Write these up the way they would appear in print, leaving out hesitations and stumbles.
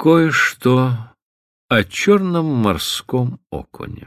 Кое-что о черном морском окуне.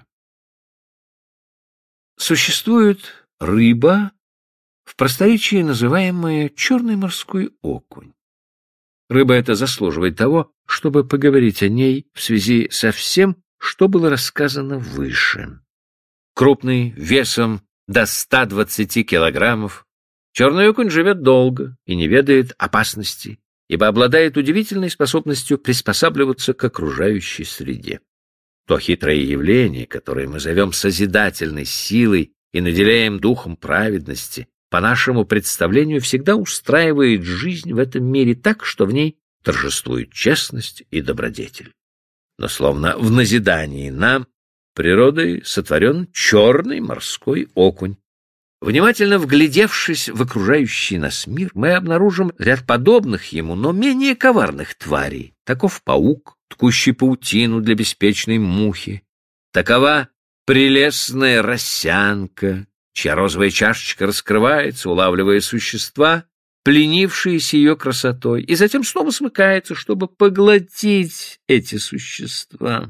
Существует рыба, в просторечии называемая черный морской окунь. Рыба эта заслуживает того, чтобы поговорить о ней в связи со всем, что было рассказано выше. Крупный, весом до 120 килограммов, черный окунь живет долго и не ведает опасности, ибо обладает удивительной способностью приспосабливаться к окружающей среде. То хитрое явление, которое мы зовем созидательной силой и наделяем духом праведности, по нашему представлению, всегда устраивает жизнь в этом мире так, что в ней торжествует честность и добродетель. Но словно в назидании нам природой сотворен черный морской окунь. Внимательно вглядевшись в окружающий нас мир, мы обнаружим ряд подобных ему, но менее коварных тварей. Таков паук, ткущий паутину для беспечной мухи. Такова прелестная росянка, чья розовая чашечка раскрывается, улавливая существа, пленившиеся ее красотой, и затем снова смыкается, чтобы поглотить эти существа.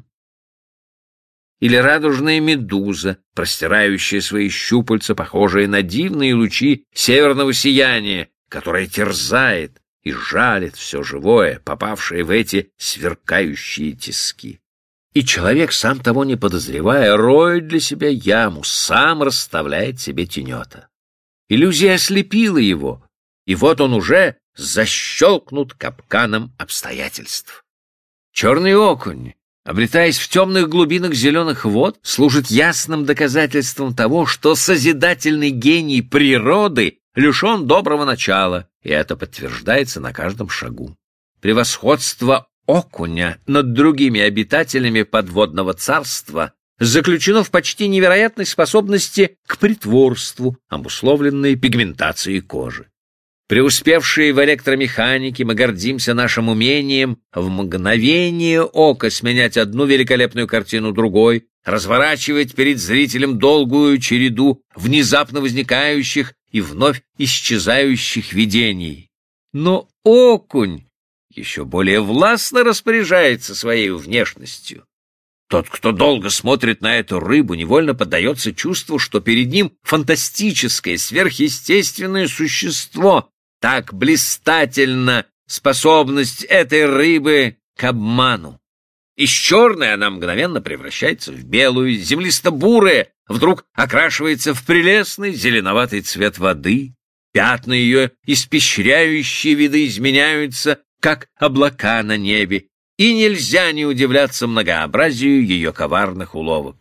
Или радужная медуза, простирающая свои щупальца, похожие на дивные лучи северного сияния, которое терзает и жалит все живое, попавшее в эти сверкающие тиски. И человек, сам того не подозревая, роет для себя яму, сам расставляет себе тенета. Иллюзия ослепила его, и вот он уже защелкнут капканом обстоятельств. Черный окунь, обретаясь в темных глубинах зеленых вод, служит ясным доказательством того, что созидательный гений природы лишен доброго начала, и это подтверждается на каждом шагу. Превосходство окуня над другими обитателями подводного царства заключено в почти невероятной способности к притворству, обусловленной пигментацией кожи. Преуспевшие в электромеханике, мы гордимся нашим умением в мгновение ока сменять одну великолепную картину другой, разворачивать перед зрителем долгую череду внезапно возникающих и вновь исчезающих видений. Но окунь еще более властно распоряжается своей внешностью. Тот, кто долго смотрит на эту рыбу, невольно поддается чувству, что перед ним фантастическое, сверхъестественное существо. Так блистательна способность этой рыбы к обману. Из черной она мгновенно превращается в белую, землисто-бурая, вдруг окрашивается в прелестный зеленоватый цвет воды. Пятна ее испещряющие виды изменяются, как облака на небе, и нельзя не удивляться многообразию ее коварных уловок.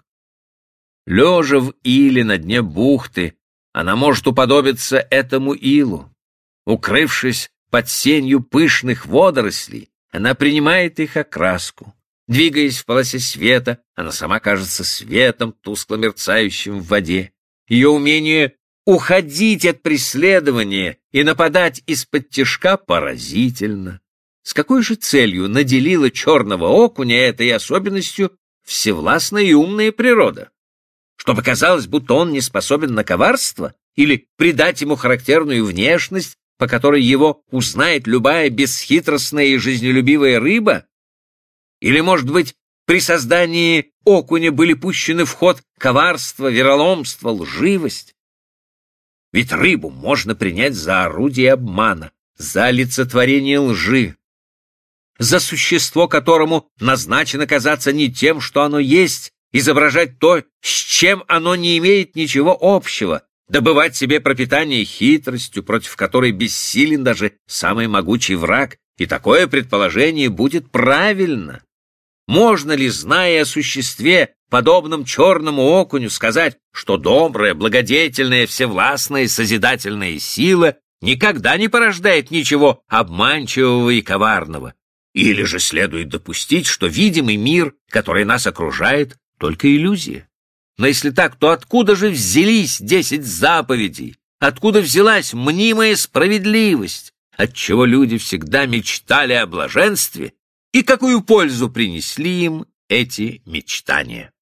Лежа в иле на дне бухты, она может уподобиться этому илу. Укрывшись под сенью пышных водорослей, она принимает их окраску. Двигаясь в полосе света, она сама кажется светом, тускло мерцающим в воде. Ее умение уходить от преследования и нападать из-под тишка поразительно. С какой же целью наделила черного окуня этой особенностью всевластная и умная природа? Чтобы казалось, будто он не способен на коварство, или придать ему характерную внешность, по которой его узнает любая бесхитростная и жизнелюбивая рыба? Или, может быть, при создании окуня были пущены в ход коварство, вероломство, лживость? Ведь рыбу можно принять за орудие обмана, за олицетворение лжи, за существо, которому назначено казаться не тем, что оно есть, изображать то, с чем оно не имеет ничего общего, добывать себе пропитание хитростью, против которой бессилен даже самый могучий враг, и такое предположение будет правильно. Можно ли, зная о существе, подобном черному окуню, сказать, что добрая, благодетельная, всевластная, созидательная сила никогда не порождает ничего обманчивого и коварного? Или же следует допустить, что видимый мир, который нас окружает, только иллюзия? Но если так, то откуда же взялись 10 заповедей? Откуда взялась мнимая справедливость? Отчего люди всегда мечтали о блаженстве? И какую пользу принесли им эти мечтания?